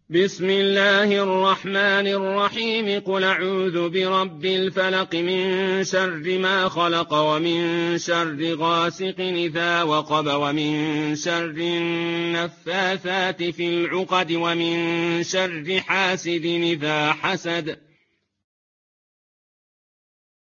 بسم الله الرحمن الرحيم قل أعوذ برب الفلق من شر ما خلق ومن شر غاسق إذا وقب ومن شر النفاثات في العقد ومن شر حاسد إذا حسد